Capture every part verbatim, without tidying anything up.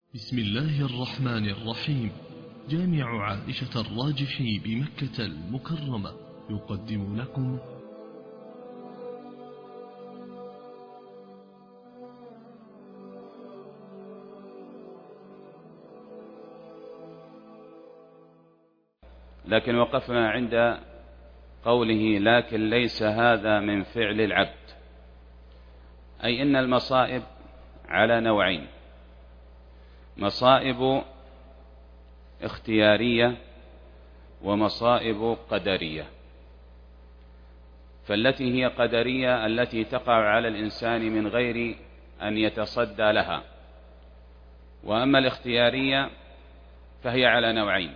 بسم الله الرحمن الرحيم. جامع عائشة الراجحي بمكة المكرمة يقدم لكم لكن وقفنا عند قوله لكن ليس هذا من فعل العبد، أي إن المصائب على نوعين: مصائب اختيارية ومصائب قدرية. فالتي هي قدرية التي تقع على الإنسان من غير أن يتصدى لها، وأما الاختيارية فهي على نوعين: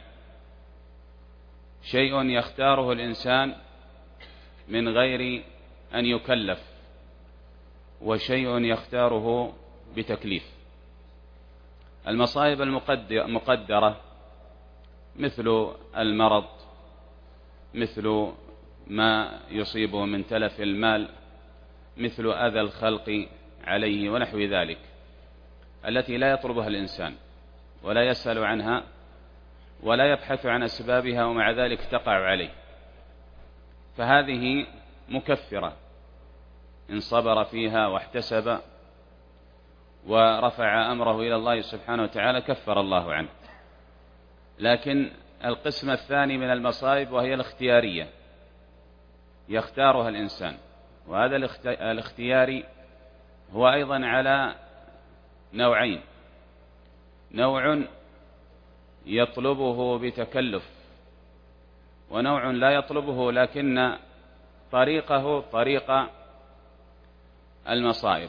شيء يختاره الإنسان من غير أن يكلف، وشيء يختاره بتكليف. المصائب المقدرة مثل المرض، مثل ما يصيبه من تلف المال، مثل أذى الخلق عليه ونحو ذلك، التي لا يطلبها الإنسان ولا يسأل عنها ولا يبحث عن أسبابها، ومع ذلك تقع عليه، فهذه مكفرة إن صبر فيها واحتسب ورفع أمره إلى الله سبحانه وتعالى كفر الله عنه. لكن القسم الثاني من المصائب وهي الاختيارية يختارها الإنسان، وهذا الاختياري هو أيضا على نوعين: نوع يطلبه بتكلف، ونوع لا يطلبه لكن طريقه طريق المصائب.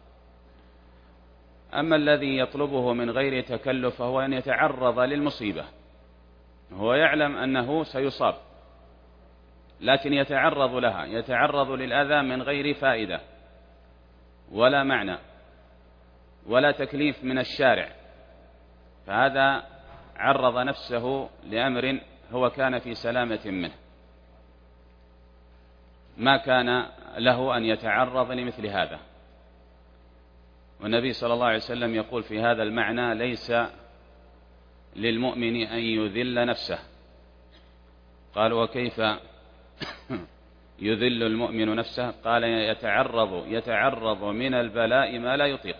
أما الذي يطلبه من غير تكلف فهو أن يتعرض للمصيبة، هو يعلم أنه سيصاب لكن يتعرض لها، يتعرض للأذى من غير فائدة ولا معنى ولا تكليف من الشارع، فهذا عرض نفسه لأمر هو كان في سلامة منه، ما كان له أن يتعرض لمثل هذا. والنبي صلى الله عليه وسلم يقول في هذا المعنى: ليس للمؤمن أن يذل نفسه. قال: وكيف يذل المؤمن نفسه؟ قال: يتعرض يتعرض من البلاء ما لا يطيق،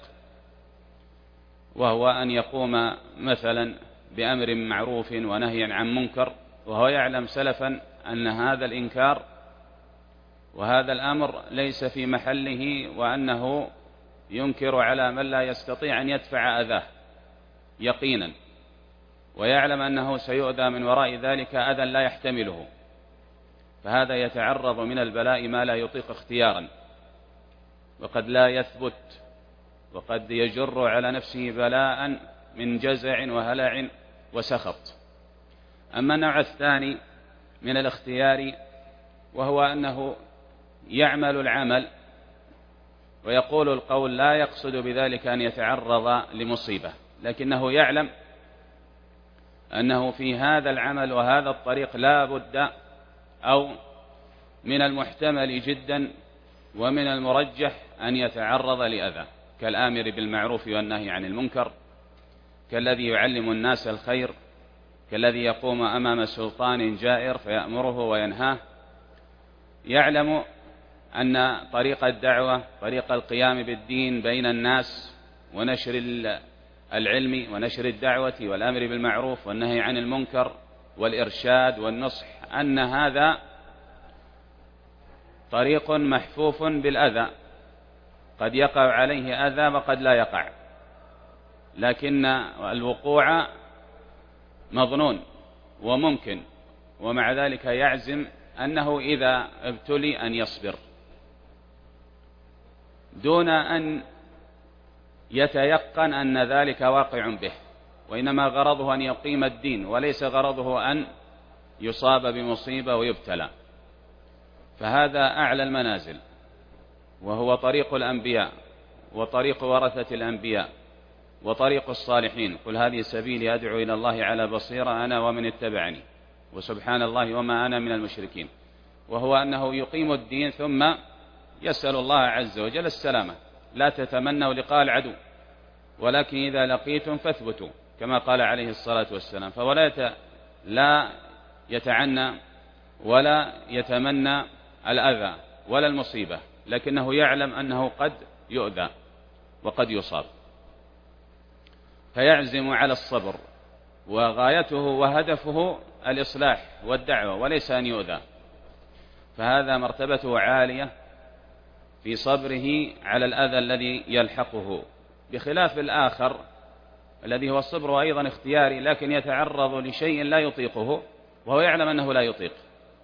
وهو أن يقوم مثلا بأمر معروف ونهي عن منكر، وهو يعلم سلفا أن هذا الإنكار وهذا الأمر ليس في محله، وأنه ينكر على من لا يستطيع أن يدفع أذاه يقينا، ويعلم أنه سيؤذى من وراء ذلك أذى لا يحتمله، فهذا يتعرض من البلاء ما لا يطيق اختيارا، وقد لا يثبت، وقد يجر على نفسه بلاء من جزع وهلع وسخط. أما النوع الثاني من الاختيار وهو أنه يعمل العمل ويقول القول لا يقصد بذلك أن يتعرض لمصيبة، لكنه يعلم أنه في هذا العمل وهذا الطريق لا بد أو من المحتمل جدا ومن المرجح أن يتعرض لأذى، كالآمر بالمعروف والنهي عن المنكر، كالذي يعلم الناس الخير، كالذي يقوم أمام سلطان جائر فيأمره وينهاه. يعلم أن طريق الدعوة، طريق القيام بالدين بين الناس ونشر العلم ونشر الدعوة والأمر بالمعروف والنهي عن المنكر والإرشاد والنصح، أن هذا طريق محفوف بالأذى، قد يقع عليه أذى وقد لا يقع، لكن الوقوع مظنون وممكن، ومع ذلك يعزم أنه إذا ابتلي أن يصبر دون أن يتيقن أن ذلك واقع به، وإنما غرضه أن يقيم الدين وليس غرضه أن يصاب بمصيبة ويبتلى. فهذا أعلى المنازل، وهو طريق الأنبياء وطريق ورثة الأنبياء وطريق الصالحين: قل هذه سبيلي أدعو إلى الله على بصيرة أنا ومن اتبعني وسبحان الله وما أنا من المشركين. وهو أنه يقيم الدين ثم يسأل الله عز وجل السلامة، لا تتمنوا لقاء العدو، ولكن إذا لقيتم فاثبتوا كما قال عليه الصلاة والسلام. فهو لا لا يتعنى ولا يتمنى الأذى ولا المصيبة، لكنه يعلم أنه قد يؤذى وقد يصاب، فيعزم على الصبر، وغايته وهدفه الإصلاح والدعوة وليس أن يؤذى. فهذا مرتبته عالية في صبره على الأذى الذي يلحقه، بخلاف الآخر الذي هو الصبر أيضا اختياري، لكن يتعرض لشيء لا يطيقه وهو يعلم أنه لا يطيق.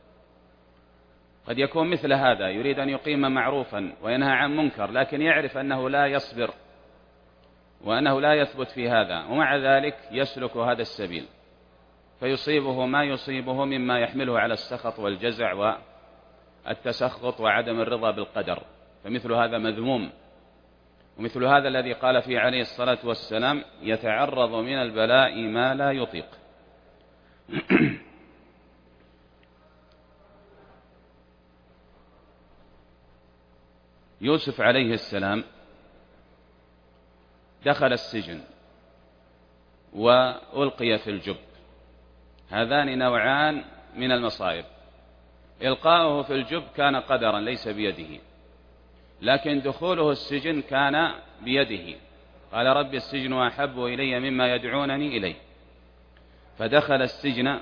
قد يكون مثل هذا يريد أن يقيم معروفا وينهى عن منكر، لكن يعرف أنه لا يصبر وأنه لا يثبت في هذا، ومع ذلك يسلك هذا السبيل فيصيبه ما يصيبه مما يحمله على السخط والجزع والتسخط وعدم الرضا بالقدر، فمثل هذا مذموم. ومثل هذا الذي قال فيه عليه الصلاة والسلام يتعرض من البلاء ما لا يطيق. يوسف عليه السلام دخل السجن وألقي في الجب، هذان نوعان من المصائب. إلقاؤه في الجب كان قدرا ليس بيده، لكن دخوله السجن كان بيده. قال رب السجن أحب إلي مما يدعونني إليه، فدخل السجن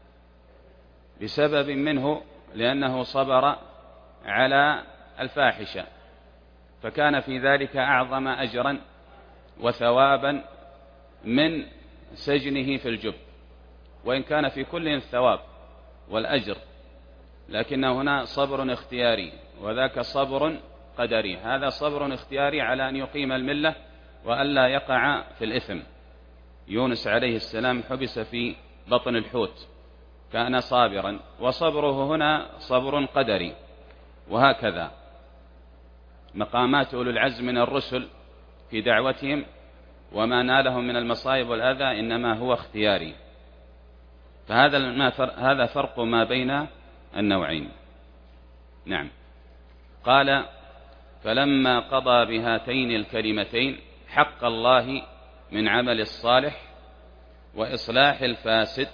بسبب منه لأنه صبر على الفاحشة، فكان في ذلك أعظم أجرا وثوابا من سجنه في الجب، وإن كان في كل الثواب والأجر، لكنه هنا صبر اختياري وذاك صبر قدري. هذا صبر اختياري على أن يقيم الملة وألا يقع في الإثم. يونس عليه السلام حبس في بطن الحوت كان صابرا، وصبره هنا صبر قدري. وهكذا مقامات أولو العزم من الرسل في دعوتهم وما نالهم من المصائب والأذى إنما هو اختياري. فهذا هذا فرق ما بين النوعين. نعم. قال فلما قضى بهاتين الكلمتين حق الله من عمل الصالح وإصلاح الفاسد.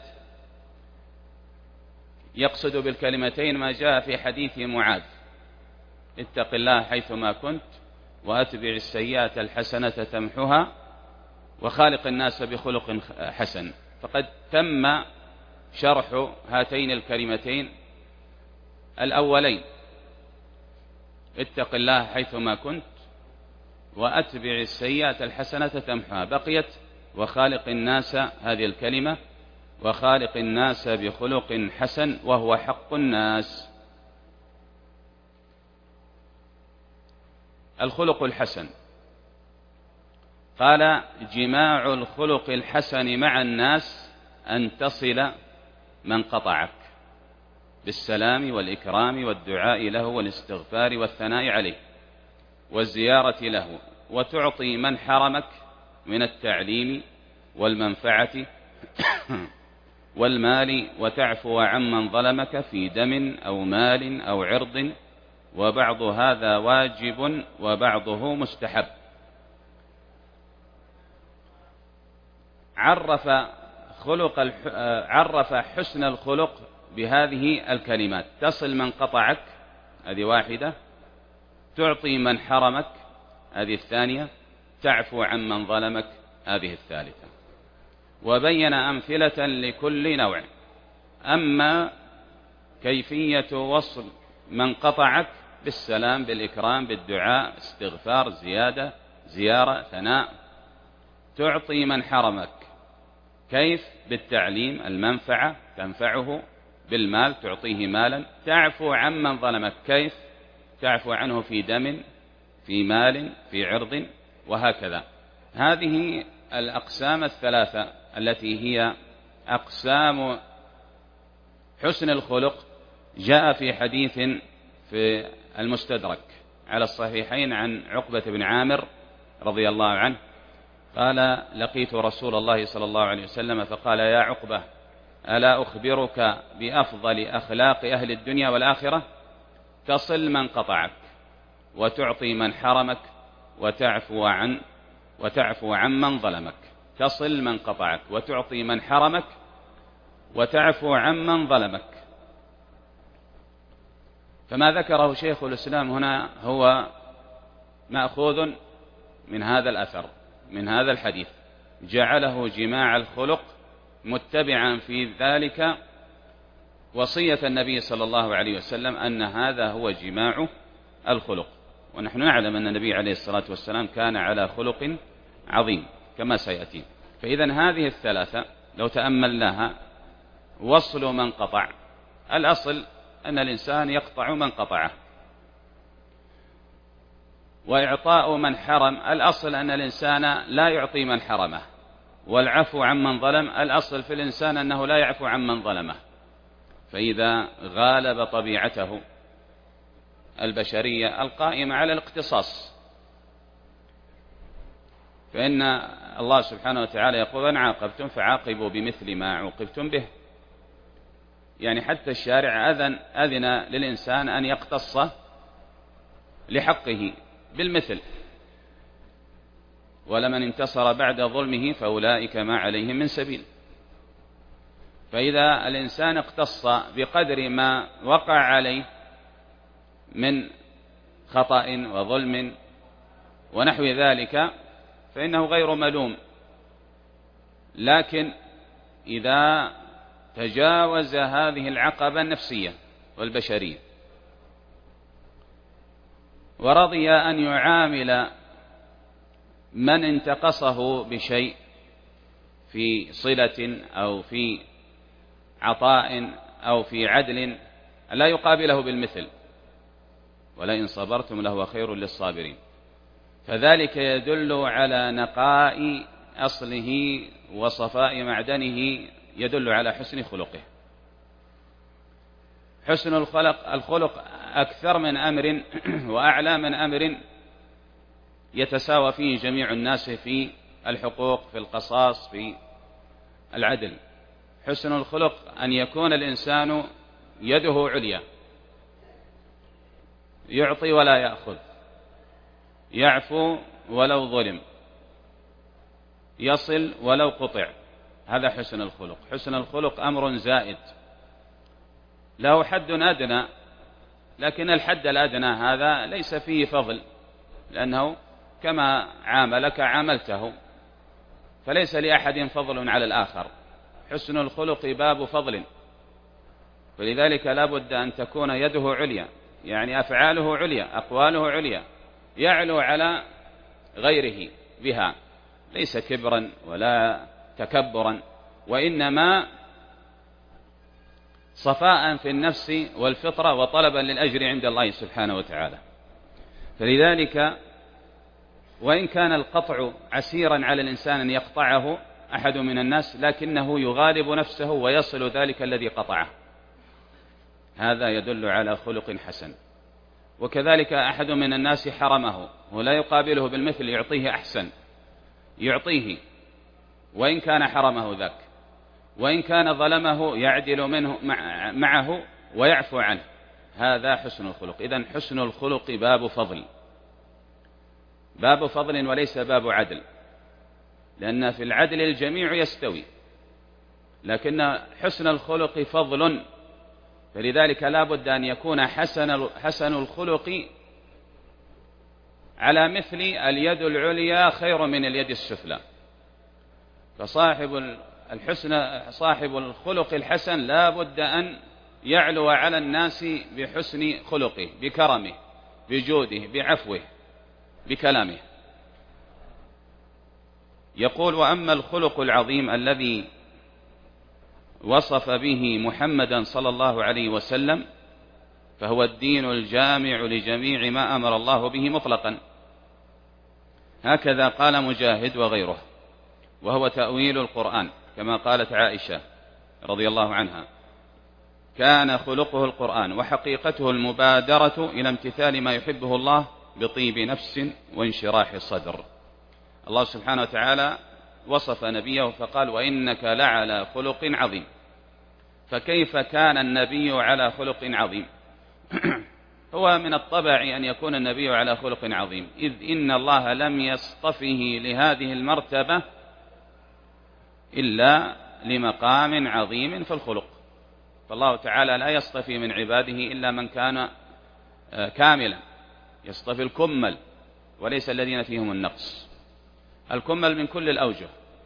يقصد بالكلمتين ما جاء في حديث معاذ: اتق الله حيثما كنت وأتبع السيئة الحسنة تمحها وخالق الناس بخلق حسن. فقد تم شرح هاتين الكلمتين الأولين: اتق الله حيثما كنت وأتبع السيئة الحسنة تمحها. بقيت وخالق الناس، هذه الكلمة وخالق الناس بخلق حسن، وهو حق الناس. الخلق الحسن، قال جماع الخلق الحسن مع الناس أن تصل من قطعك بالسلام والإكرام والدعاء له والاستغفار والثناء عليه والزيارة له، وتعطي من حرمك من التعليم والمنفعة والمال، وتعفو عمن ظلمك في دم أو مال أو عرض، وبعض هذا واجب وبعضه مستحب. عرف خلق الح... عرف حسن الخلق بهذه الكلمات: تصل من قطعك، هذه واحدة; تعطي من حرمك، هذه الثانية; تعفو عمن ظلمك، هذه الثالثة. وبين أمثلة لكل نوع. أما كيفية وصل من قطعك: بالسلام، بالإكرام، بالدعاء، استغفار، زيادة، زيارة، ثناء. تعطي من حرمك كيف؟ بالتعليم، المنفعة، تنفعه بالمال، تعطيه مالا. تعفو عمن ظلمك كيف؟ تعفو عنه في دم، في مال، في عرض، وهكذا. هذه الأقسام الثلاثة التي هي أقسام حسن الخلق جاء في حديث في المستدرك على الصحيحين عن عقبة بن عامر رضي الله عنه قال: لقيت رسول الله صلى الله عليه وسلم فقال: يا عقبة، ألا أخبرك بأفضل أخلاق أهل الدنيا والآخرة؟ تصل من قطعك، وتعطي من حرمك، وتعفو عن وتعفو عمن ظلمك، تصل من قطعك وتعطي من حرمك وتعفو عمن ظلمك. فما ذكره شيخ الإسلام هنا هو مأخوذ من هذا الأثر، من هذا الحديث، جعله جماع الخلق متبعا في ذلك وصية النبي صلى الله عليه وسلم أن هذا هو جماع الخلق. ونحن نعلم أن النبي عليه الصلاة والسلام كان على خلق عظيم كما سيأتي. فإذن هذه الثلاثة لو تأملناها، وصل من قطع، الأصل أن الإنسان يقطع من قطعه، وإعطاء من حرم، الأصل أن الإنسان لا يعطي من حرمه، والعفو عمن ظلم، الأصل في الإنسان أنه لا يعفو عمن ظلمه. فإذا غالب طبيعته البشرية القائمة على الاقتصاص، فإن الله سبحانه وتعالى يقول: إن عاقبتم فعاقبوا بمثل ما عوقبتم به. يعني حتى الشارع أذن, أذن للإنسان أن يقتص لحقه بالمثل، ولمن انتصر بعد ظلمه فأولئك ما عليهم من سبيل. فإذا الإنسان اقتص بقدر ما وقع عليه من خطأ وظلم ونحو ذلك فإنه غير ملوم، لكن إذا تجاوز هذه العقبة النفسية والبشرية ورضي أن يعامل من انتقصه بشيء في صلة أو في عطاء أو في عدل، لا يقابله بالمثل، ولئن صبرتم لهو خير للصابرين. فذلك يدل على نقاء أصله وصفاء معدنه، يدل على حسن خلقه. حسن الخلق الخلق أكثر من أمر وأعلى من أمر يتساوى فيه جميع الناس في الحقوق، في القصاص، في العدل. حسن الخلق أن يكون الإنسان يده عليا، يعطي ولا يأخذ، يعفو ولو ظلم، يصل ولو قطع. هذا حسن الخلق. حسن الخلق أمر زائد له حد أدنى، لكن الحد الأدنى هذا ليس فيه فضل، لأنه كما عاملك عاملته، فليس لأحد فضل على الآخر. حسن الخلق باب فضل، فلذلك لا بد أن تكون يده عليا، يعني أفعاله عليا، أقواله عليا، يعلو على غيره بها، ليس كبرا ولا تكبرا، وإنما صفاء في النفس والفطرة وطلبا للأجر عند الله سبحانه وتعالى. فلذلك وإن كان القطع عسيرا على الإنسان أن يقطعه أحد من الناس، لكنه يغالب نفسه ويصل ذلك الذي قطعه، هذا يدل على خلق حسن. وكذلك أحد من الناس حرمه ولا يقابله بالمثل، يعطيه أحسن، يعطيه وإن كان حرمه ذاك، وإن كان ظلمه يعدل منه معه ويعفو عنه، هذا حسن الخلق. إذن حسن الخلق باب فضل، باب فضل وليس باب عدل، لأن في العدل الجميع يستوي، لكن حسن الخلق فضل. فلذلك لا بد أن يكون حسن حسن الخلق على مثل اليد العليا خير من اليد السفلى. فصاحب الحسن صاحب الخلق الحسن لا بد أن يعلو على الناس بحسن خلقه، بكرمه، بجوده، بعفوه، بكلامه. يقول: وأما الخلق العظيم الذي وصف به محمدا صلى الله عليه وسلم فهو الدين الجامع لجميع ما أمر الله به مطلقا. هكذا قال مجاهد وغيره، وهو تأويل القرآن، كما قالت عائشة رضي الله عنها: كان خلقه القرآن وحقيقته المبادرة إلى امتثال ما يحبه الله بطيب نفس وانشراح صدر. الله سبحانه وتعالى وصف نبيه فقال: وإنك لعلى خلق عظيم. فكيف كان النبي على خلق عظيم؟ هو من الطبع أن يكون النبي على خلق عظيم، إذ إن الله لم يصطفه لهذه المرتبة إلا لمقام عظيم في الخلق. فالله تعالى لا يصطفي من عباده إلا من كان كاملا، يصطفي الكمل وليس الذين فيهم النقص، الكمل من كل الأوجه.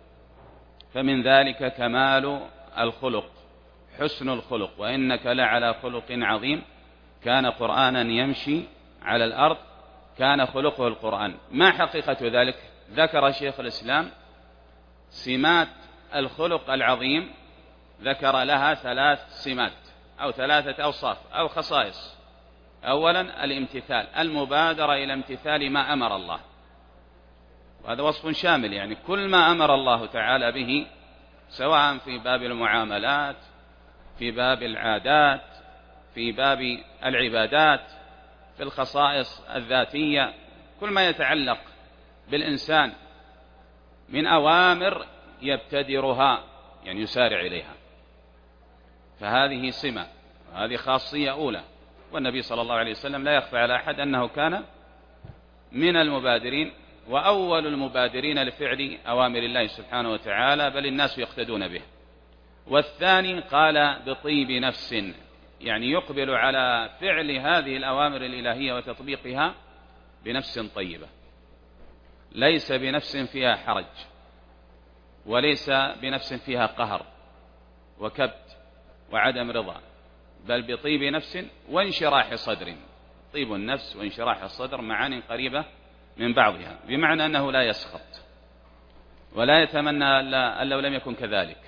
فمن ذلك كمال الخلق، حسن الخلق. وإنك لعلى خلق عظيم، كان قرآنا يمشي على الأرض، كان خلقه القرآن. ما حقيقة ذلك؟ ذكر شيخ الإسلام سمات الخلق العظيم، ذكر لها ثلاث سمات أو ثلاثة أوصاف أو خصائص. أولا الامتثال، المبادرة إلى امتثال ما أمر الله، وهذا وصف شامل، يعني كل ما أمر الله تعالى به، سواء في باب المعاملات، في باب العادات، في باب العبادات، في الخصائص الذاتية، كل ما يتعلق بالإنسان من أوامر يبتدرها، يعني يسارع إليها. فهذه سمة، وهذه خاصية أولى. والنبي صلى الله عليه وسلم لا يخفى على أحد أنه كان من المبادرين، وأول المبادرين لفعل أوامر الله سبحانه وتعالى، بل الناس يقتدون به. والثاني قال بطيب نفس، يعني يقبل على فعل هذه الأوامر الإلهية وتطبيقها بنفس طيبة، ليس بنفس فيها حرج، وليس بنفس فيها قهر وكبت وعدم رضا، بل بطيب نفس وانشراح صدر. طيب النفس وانشراح الصدر معاني قريبة من بعضها، بمعنى أنه لا يسخط ولا يتمنى أن لو لم يكن كذلك.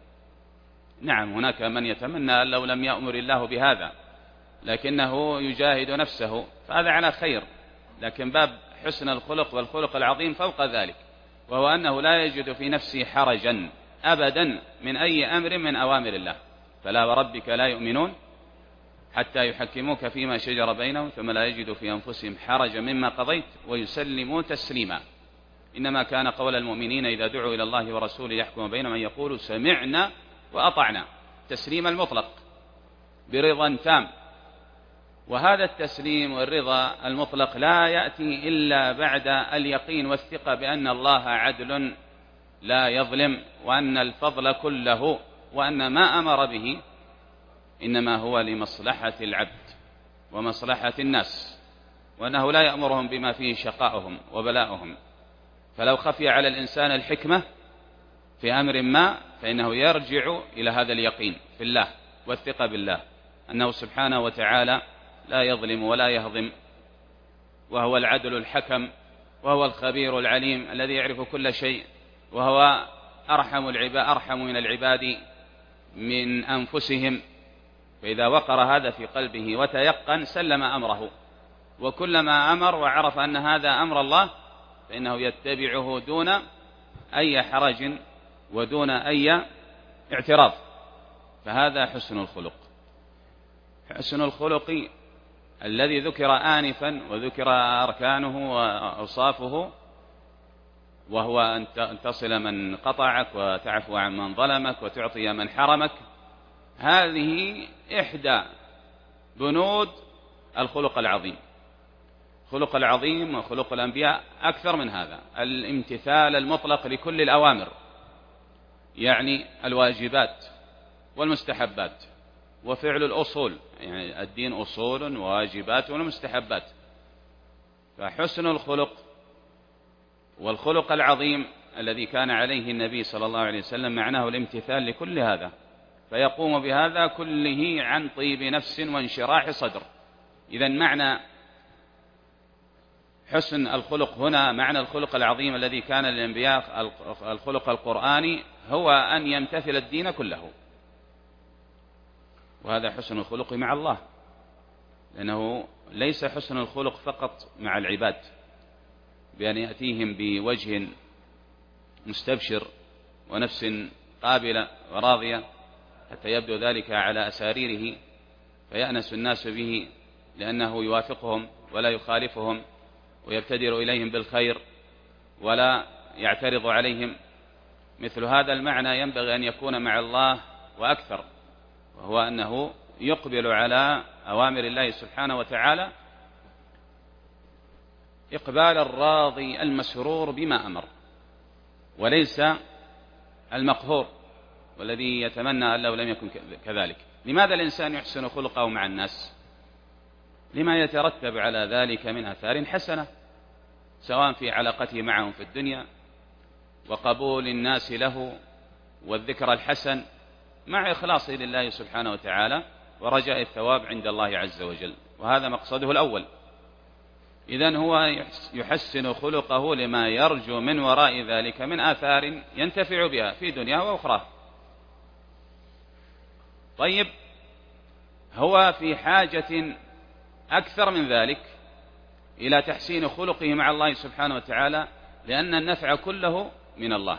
نعم، هناك من يتمنى أن لو لم يأمر الله بهذا، لكنه يجاهد نفسه، فهذا على خير. لكن باب حسن الخلق والخلق العظيم فوق ذلك، وهو أنه لا يجد في نفسه حرجا أبدا من أي أمر من أوامر الله. فلا وربك لا يؤمنون حتى يحكموك فيما شجر بينهم ثم لا يجدوا في أنفسهم حرجا مما قضيت ويسلموا تسليما. إنما كان قول المؤمنين إذا دعوا إلى الله ورسوله يحكم بينهم أن يقولوا سمعنا وأطعنا، تسليم المطلق برضا تام. وهذا التسليم والرضا المطلق لا يأتي إلا بعد اليقين والثقة بأن الله عدل لا يظلم، وأن الفضل كله، وأن ما أمر به إنما هو لمصلحة العبد ومصلحة الناس، وأنه لا يأمرهم بما فيه شقاؤهم وبلاؤهم. فلو خفي على الإنسان الحكمة في أمر ما، فإنه يرجع إلى هذا اليقين في الله والثقة بالله، أنه سبحانه وتعالى لا يظلم ولا يهضم، وهو العدل الحكم، وهو الخبير العليم الذي يعرف كل شيء، وهو أرحم العباد أرحم من العباد من أنفسهم. فإذا وقر هذا في قلبه وتيقن سلم أمره، وكلما أمر وعرف أن هذا أمر الله فإنه يتبعه دون أي حرج ودون أي اعتراض. فهذا حسن الخلق. حسن الخلق الذي ذكر آنفا وذكر أركانه وأوصافه، وهو أن تصل من قطعك وتعفو عن من ظلمك وتعطي من حرمك. هذه إحدى بنود الخلق العظيم. خلق العظيم وخلق الأنبياء أكثر من هذا، الامتثال المطلق لكل الأوامر، يعني الواجبات والمستحبات، وفعل الأصول، يعني الدين أصول وواجبات ومستحبات. فحسن الخلق والخلق العظيم الذي كان عليه النبي صلى الله عليه وسلم معناه الامتثال لكل هذا، فيقوم بهذا كله عن طيب نفس وانشراح صدر. إذن معنى حسن الخلق هنا، معنى الخلق العظيم الذي كان للأنبياء الخلق القرآني، هو أن يمتثل الدين كله. وهذا حسن الخلق مع الله، لأنه ليس حسن الخلق فقط مع العباد بأن يأتيهم بوجه مستبشر ونفس قابلة وراضية حتى يبدو ذلك على أساريره فيأنس الناس به لأنه يوافقهم ولا يخالفهم ويبتدر إليهم بالخير ولا يعترض عليهم. مثل هذا المعنى ينبغي أن يكون مع الله وأكثر، وهو أنه يقبل على أوامر الله سبحانه وتعالى إقبال الراضي المسرور بما أمر، وليس المقهور والذي يتمنى أن لو لم يكن كذلك. لماذا الإنسان يحسن خلقه مع الناس؟ لما يترتب على ذلك من آثار حسنة، سواء في علاقته معهم في الدنيا وقبول الناس له والذكر الحسن مع إخلاصه لله سبحانه وتعالى ورجاء الثواب عند الله عز وجل، وهذا مقصده الأول. إذن هو يحسن خلقه لما يرجو من وراء ذلك من آثار ينتفع بها في دنيا وأخرى. طيب، هو في حاجة أكثر من ذلك إلى تحسين خلقه مع الله سبحانه وتعالى، لأن النفع كله من الله،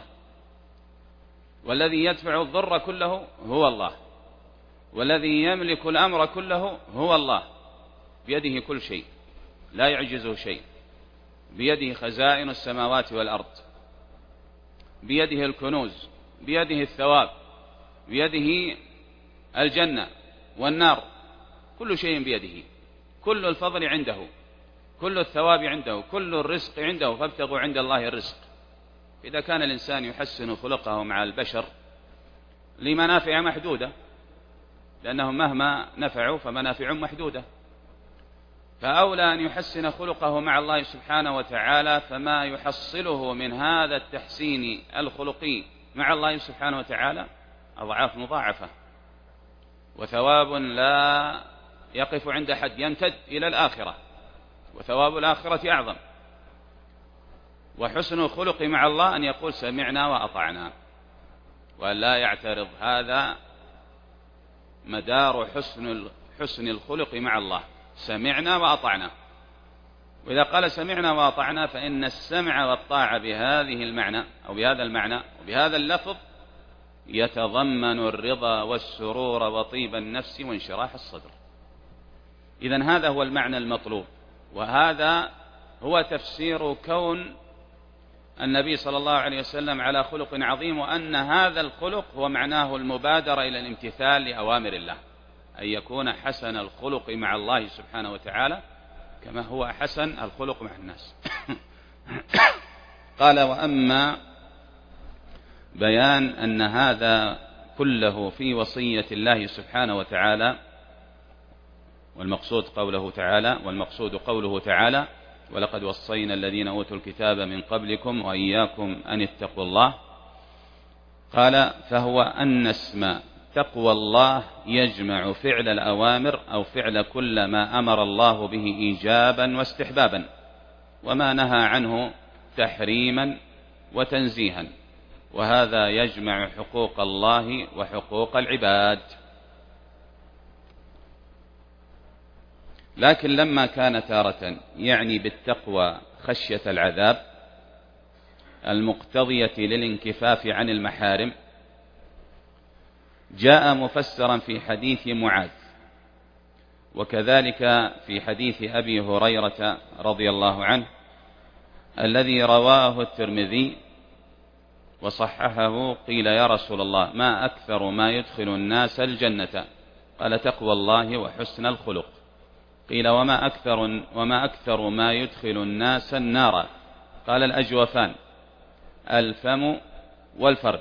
والذي يدفع الضر كله هو الله، والذي يملك الأمر كله هو الله، بيده كل شيء لا يعجزه شيء، بيده خزائن السماوات والأرض، بيده الكنوز، بيده الثواب، بيده الجنة والنار، كل شيء بيده، كل الفضل عنده، كل الثواب عنده، كل الرزق عنده، فابتغوا عند الله الرزق. إذا كان الإنسان يحسن خلقه مع البشر لمنافع محدودة، لأنهم مهما نفعوا فمنافع محدودة، فأولى أن يحسن خلقه مع الله سبحانه وتعالى، فما يحصله من هذا التحسين الخلقي مع الله سبحانه وتعالى أضعاف مضاعفة، وثواب لا يقف عند حد، يمتد إلى الآخرة، وثواب الآخرة أعظم. وحسن الخلق مع الله أن يقول سمعنا وأطعنا، وأن لا يعترض. هذا مدار حسن حسن الخلق مع الله، سمعنا وأطعنا. وإذا قال سمعنا وأطعنا فإن السمع والطاعة بهذه المعنى أو بهذا المعنى وبهذا اللفظ يتضمن الرضا والسرور وطيب النفس وانشراح الصدر. إذن هذا هو المعنى المطلوب، وهذا هو تفسير كون النبي صلى الله عليه وسلم على خلق عظيم، وأن هذا الخلق هو معناه المبادرة إلى الامتثال لأوامر الله، أن يكون حسن الخلق مع الله سبحانه وتعالى كما هو حسن الخلق مع الناس. قال: وأما بيان أن هذا كله في وصية الله سبحانه وتعالى، والمقصود قوله تعالى والمقصود قوله تعالى: ولقد وصينا الذين أوتوا الكتاب من قبلكم وإياكم أن اتقوا الله. قال: فهو أن اسم تقوى الله يجمع فعل الأوامر أو فعل كل ما أمر الله به إيجابا واستحبابا، وما نهى عنه تحريما وتنزيها، وهذا يجمع حقوق الله وحقوق العباد. لكن لما كان تارة يعني بالتقوى خشية العذاب المقتضية للانكفاف عن المحارم، جاء مفسرا في حديث معاذ، وكذلك في حديث أبي هريرة رضي الله عنه الذي رواه الترمذي وصححه. قيل: يا رسول الله، ما أكثر ما يدخل الناس الجنة؟ قال: تقوى الله وحسن الخلق. قيل: وما أكثر, وما أكثر ما يدخل الناس النار؟ قال: الأجوفان، الفم والفرج.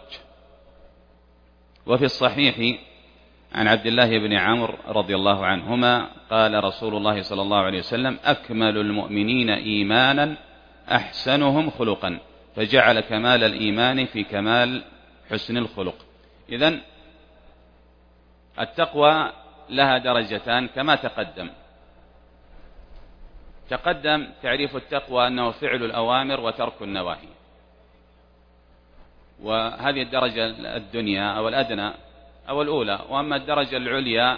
وفي الصحيح عن عبد الله بن عمرو رضي الله عنهما قال رسول الله صلى الله عليه وسلم: أكمل المؤمنين إيمانا أحسنهم خلقا، فجعل كمال الإيمان في كمال حسن الخلق. إذن التقوى لها درجتان كما تقدم. تقدم تعريف التقوى أنه فعل الأوامر وترك النواهي، وهذه الدرجة الدنيا أو الأدنى أو الأولى. وأما الدرجة العليا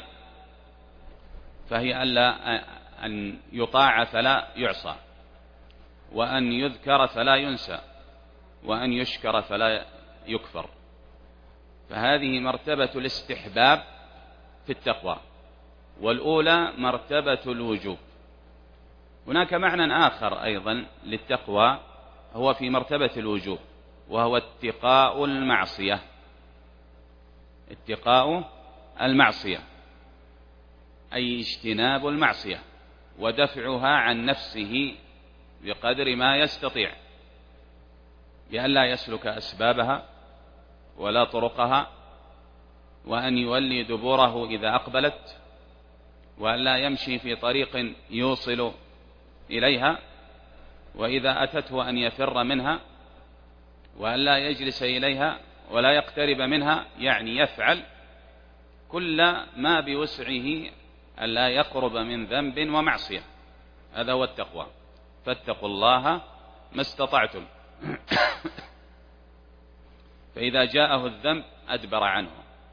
فهي ألا أن يطاع فلا يعصى، وأن يذكر فلا ينسى، وأن يشكر فلا يكفر. فهذه مرتبة الاستحباب في التقوى، والأولى مرتبة الوجوب. هناك معنى آخر أيضا للتقوى هو في مرتبة الوجوب، وهو اتقاء المعصية. اتقاء المعصية، أي اجتناب المعصية ودفعها عن نفسه بقدر ما يستطيع، بأن لا يسلك أسبابها ولا طرقها، وأن يولي دبوره إذا أقبلت، وأن لا يمشي في طريق يوصل إليها، وإذا أتته أن يفر منها، وأن لا يجلس إليها ولا يقترب منها، يعني يفعل كل ما بوسعه أن لا يقرب من ذنب ومعصية. هذا هو التقوى. فاتقوا الله ما استطعتم. فإذا جاءه الذنب أدبر عنه،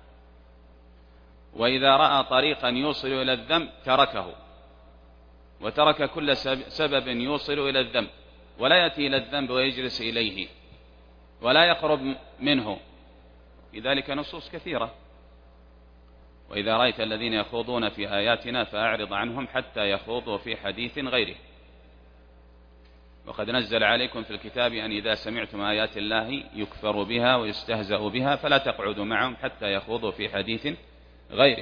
وإذا رأى طريقا يوصل إلى الذنب تركه، وترك كل سبب يوصل إلى الذنب، ولا يأتي إلى الذنب ويجلس إليه ولا يقرب منه. لذلك نصوص كثيرة: وإذا رأيت الذين يخوضون في آياتنا فأعرض عنهم حتى يخوضوا في حديث غيره، وقد نزل عليكم في الكتاب أن إذا سمعتم آيات الله يكفر بها ويستهزأ بها فلا تقعدوا معهم حتى يخوضوا في حديث غيره.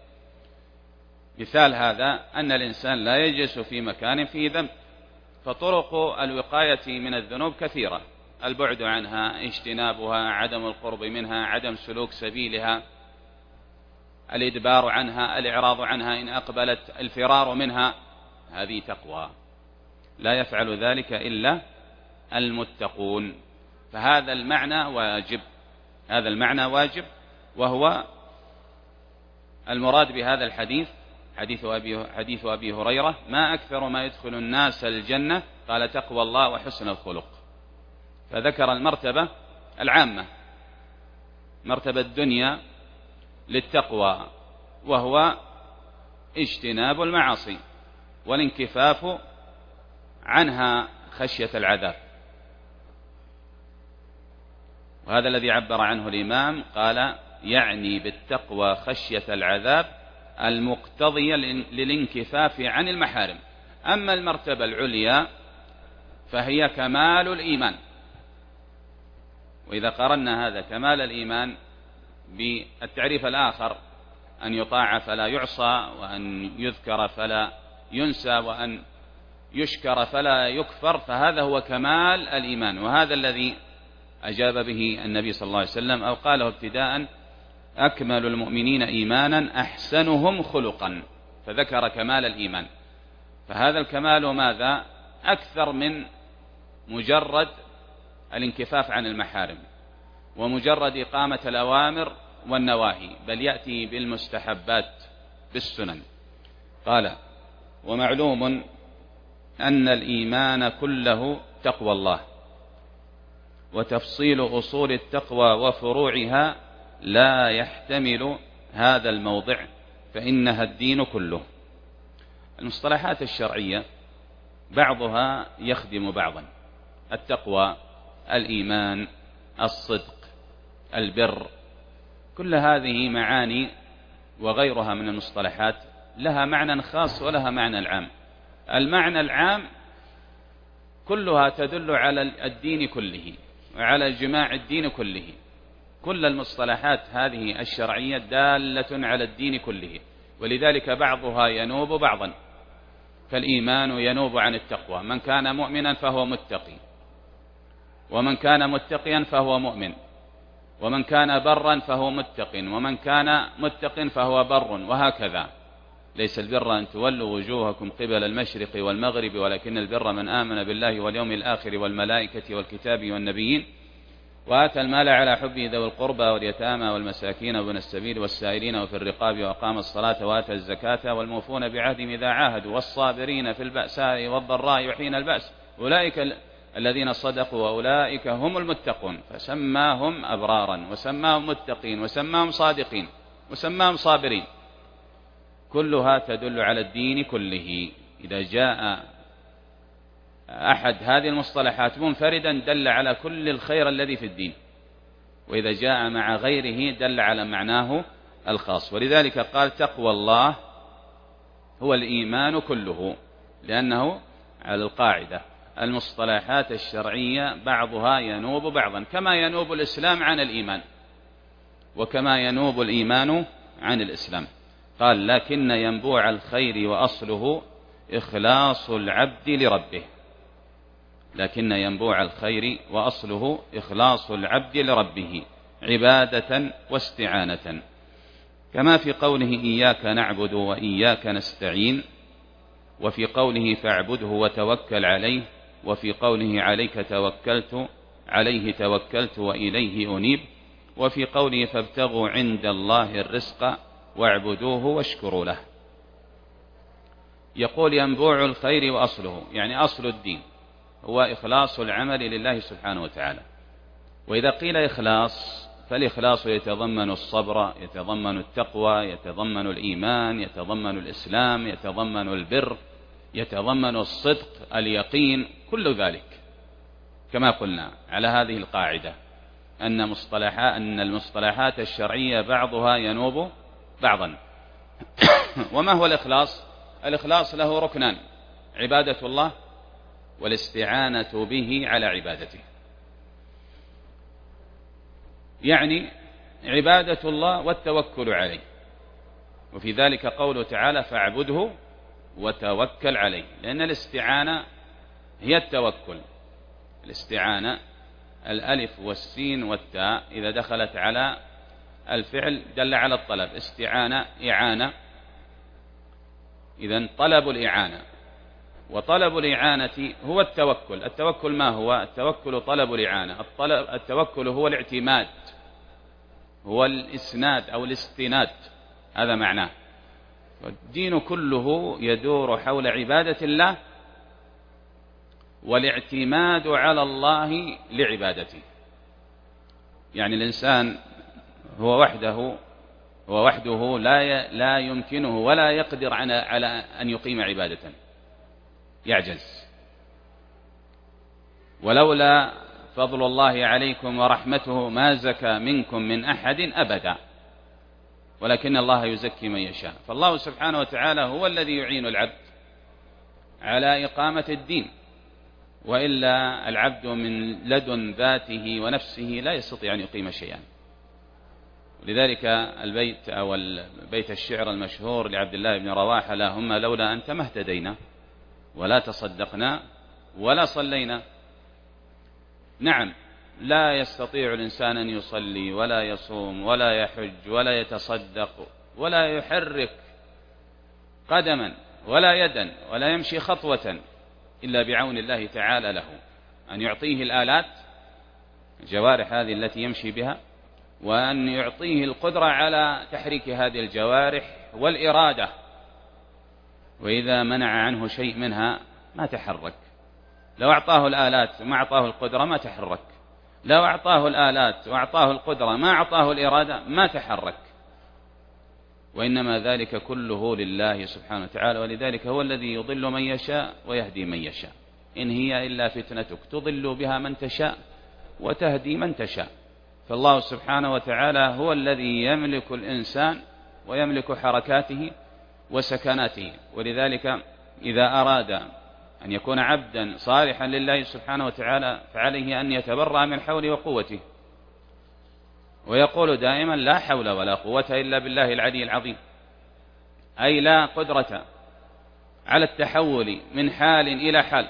مثال هذا أن الإنسان لا يجلس في مكان فيه ذنب، فطرق الوقاية من الذنوب كثيرة: البعد عنها، اجتنابها، عدم القرب منها، عدم سلوك سبيلها، الإدبار عنها، الإعراض عنها إن أقبلت، الفرار منها. هذه تقوى، لا يفعل ذلك إلا المتقون. فهذا المعنى واجب، هذا المعنى واجب، وهو المراد بهذا الحديث حديث أبي, حديث أبي هريرة: ما أكثر ما يدخل الناس الجنة؟ قال: تقوى الله وحسن الخلق. فذكر المرتبة العامة، مرتبة الدنيا للتقوى، وهو اجتناب المعاصي والانكفاف عنها خشية العذاب. وهذا الذي عبر عنه الإمام، قال: يعني بالتقوى خشية العذاب المقتضية للانكفاف عن المحارم. أما المرتبة العليا فهي كمال الإيمان. وإذا قرنا هذا كمال الإيمان بالتعريف الآخر، أن يطاع فلا يعصى، وأن يذكر فلا ينسى، وأن يشكر فلا يكفر، فهذا هو كمال الإيمان. وهذا الذي أجاب به النبي صلى الله عليه وسلم، أو قاله ابتداء: أكمل المؤمنين إيمانا أحسنهم خلقا. فذكر كمال الإيمان. فهذا الكمال ماذا؟ أكثر من مجرد الانكفاف عن المحارم ومجرد إقامة الأوامر والنواهي، بل يأتي بالمستحبات بالسنن. قال: ومعلوم أن الإيمان كله تقوى الله، وتفصيل أصول التقوى وفروعها لا يحتمل هذا الموضع، فإنها الدين كله. المصطلحات الشرعية بعضها يخدم بعضا: التقوى، الإيمان، الصدق، البر، كل هذه معاني وغيرها من المصطلحات لها معنى خاص ولها معنى العام. المعنى العام كلها تدل على الدين كله وعلى جماع الدين كله. كل المصطلحات هذه الشرعية دالة على الدين كله، ولذلك بعضها ينوب بعضا. فالإيمان ينوب عن التقوى: من كان مؤمنا فهو متقي، ومن كان متقيا فهو مؤمن، ومن كان برا فهو متق، ومن كان متق فهو بر، وهكذا. ليس البر أن تولوا وجوهكم قبل المشرق والمغرب، ولكن البر من آمن بالله واليوم الآخر والملائكة والكتاب والنبيين، وآتى المال على حبه ذوي القربى واليتامى والمساكين وابن السبيل والسائلين وفي الرقاب، وأقام الصلاة وآتى الزكاة، والموفون بعهدهم إذا عاهدوا، والصابرين في البأساء والضراء وحين البأس، أولئك الذين صدقوا وأولئك هم المتقون. فسماهم أبرارا، وسماهم متقين، وسماهم صادقين، وسماهم صابرين. كلها تدل على الدين كله. إذا جاء أحد هذه المصطلحات منفردا دل على كل الخير الذي في الدين، وإذا جاء مع غيره دل على معناه الخاص. ولذلك قال: تقوى الله هو الإيمان كله، لأنه على القاعدة المصطلحات الشرعية بعضها ينوب بعضا، كما ينوب الإسلام عن الإيمان، وكما ينوب الإيمان عن الإسلام. قال لكن ينبوع الخير وأصله إخلاص العبد لربه، لكن ينبوع الخير وأصله إخلاص العبد لربه عبادة واستعانة، كما في قوله إياك نعبد وإياك نستعين، وفي قوله فاعبده وتوكل عليه، وفي قوله عليك توكلت عليه توكلت وإليه أنيب، وفي قوله فابتغوا عند الله الرزق واعبدوه واشكروا له. يقول ينبوع الخير وأصله، يعني أصل الدين هو إخلاص العمل لله سبحانه وتعالى. وإذا قيل إخلاص فالإخلاص يتضمن الصبر، يتضمن التقوى، يتضمن الإيمان، يتضمن الإسلام، يتضمن البر، يتضمن الصدق، اليقين، كل ذلك، كما قلنا على هذه القاعدة أن مصطلحات أن المصطلحات الشرعية بعضها ينوب بعضا. وما هو الإخلاص؟ الإخلاص له ركنان: عبادة الله والاستعانة به على عبادته. يعني عبادة الله والتوكل عليه، وفي ذلك قوله تعالى فاعبده وتوكل عليه، لأن الاستعانة هي التوكل. الاستعانة الألف والسين والتاء إذا دخلت على الفعل دل على الطلب، استعانة إعانة، إذن طلب الإعانة، وطلب الإعانة هو التوكل. التوكل ما هو؟ التوكل طلب الإعانة، الطلب التوكل هو الاعتماد، هو الإسناد أو الاستناد، هذا معناه. والدين كله يدور حول عبادة الله والاعتماد على الله لعبادته. يعني الإنسان هو وحده هو وحده لا لا يمكنه ولا يقدر على أن يقيم عبادة، يعجز. ولولا فضل الله عليكم ورحمته ما زكى منكم من أحد أبدا، ولكن الله يزكي من يشاء. فالله سبحانه وتعالى هو الذي يعين العبد على إقامة الدين، وإلا العبد من لدن ذاته ونفسه لا يستطيع أن يقيم شيئا. ولذلك البيت أو بيت الشعر المشهور لعبد الله بن رواحة: اللهم لولا أنت ما اهتدينا ولا تصدقنا ولا صلينا. نعم، لا يستطيع الإنسان أن يصلي ولا يصوم ولا يحج ولا يتصدق ولا يحرك قدما ولا يدا ولا يمشي خطوة إلا بعون الله تعالى له، أن يعطيه الآلات، الجوارح هذه التي يمشي بها، وأن يعطيه القدرة على تحريك هذه الجوارح والإرادة. وإذا منع عنه شيء منها ما تحرك. لو أعطاه الآلات وما أعطاه القدرة ما تحرك، لو أعطاه الآلات وأعطاه القدرة ما أعطاه الإرادة ما تحرك. وإنما ذلك كله لله سبحانه وتعالى. ولذلك هو الذي يضل من يشاء ويهدي من يشاء، إن هي إلا فتنتك تضل بها من تشاء وتهدي من تشاء. فالله سبحانه وتعالى هو الذي يملك الإنسان ويملك حركاته وسكناته. ولذلك إذا أراد أن يكون عبدا صالحا لله سبحانه وتعالى فعليه أن يتبرأ من حوله وقوته، ويقول دائما لا حول ولا قوة إلا بالله العلي العظيم، أي لا قدرة على التحول من حال إلى حال،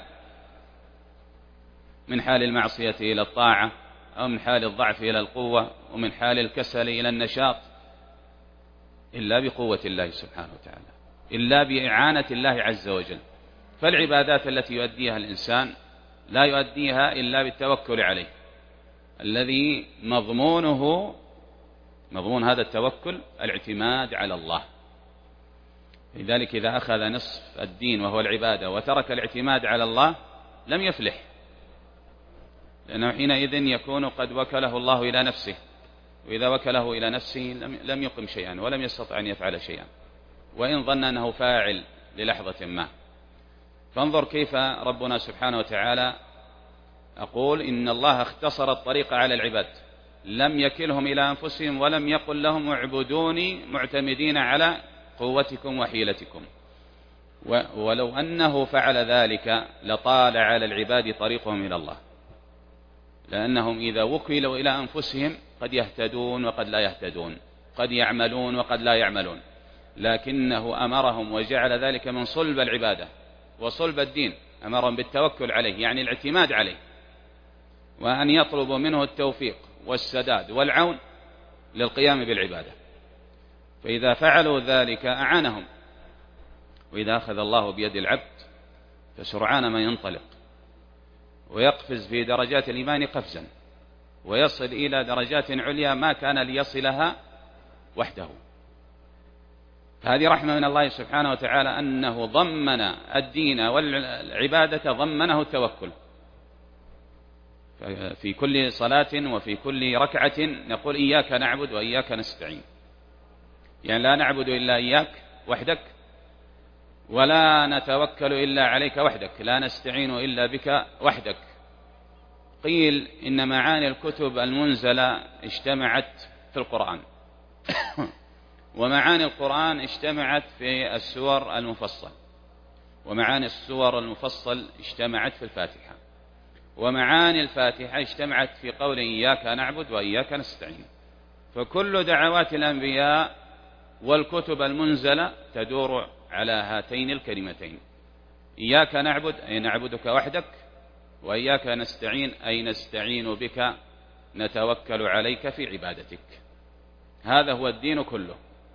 من حال المعصية إلى الطاعة، أو من حال الضعف إلى القوة، ومن حال الكسل إلى النشاط، إلا بقوة الله سبحانه وتعالى، إلا بإعانة الله عز وجل. فالعبادات التي يؤديها الإنسان لا يؤديها إلا بالتوكل عليه، الذي مضمونه مضمون هذا التوكل الاعتماد على الله. لذلك إذا أخذ نصف الدين وهو العبادة وترك الاعتماد على الله لم يفلح، لأنه حينئذ يكون قد وكله الله إلى نفسه، وإذا وكله إلى نفسه لم يقم شيئا ولم يستطع أن يفعل شيئا، وإن ظن أنه فاعل للحظة ما. فانظر كيف ربنا سبحانه وتعالى أقول إن الله اختصر الطريق على العباد، لم يكلهم إلى أنفسهم ولم يقل لهم اعبدوني معتمدين على قوتكم وحيلتكم. ولو أنه فعل ذلك لطال على العباد طريقهم إلى الله، لأنهم إذا وكلوا إلى أنفسهم قد يهتدون وقد لا يهتدون، قد يعملون وقد لا يعملون. لكنه أمرهم وجعل ذلك من صلب العبادة وصلب الدين، أمرهم بالتوكل عليه يعني الاعتماد عليه، وأن يطلبوا منه التوفيق والسداد والعون للقيام بالعبادة. فإذا فعلوا ذلك أعانهم. وإذا أخذ الله بيد العبد فسرعان ما ينطلق ويقفز في درجات الإيمان قفزا، ويصل إلى درجات عليا ما كان ليصلها وحده. هذه رحمة من الله سبحانه وتعالى أنه ضمن الدين والعبادة ضمنه التوكل. في كل صلاة وفي كل ركعة نقول إياك نعبد وإياك نستعين، يعني لا نعبد إلا إياك وحدك، ولا نتوكل إلا عليك وحدك، لا نستعين إلا بك وحدك. قيل إن معاني الكتب المنزلة اجتمعت في القرآن ومعاني القرآن اجتمعت في السور المفصل، ومعاني السور المفصل اجتمعت في الفاتحة، ومعاني الفاتحة اجتمعت في قول إياك نعبد وإياك نستعين. فكل دعوات الأنبياء والكتب المنزلة تدور على هاتين الكلمتين: إياك نعبد أي نعبدك وحدك، وإياك نستعين أي نستعين بك نتوكل عليك في عبادتك. هذا هو الدين كله.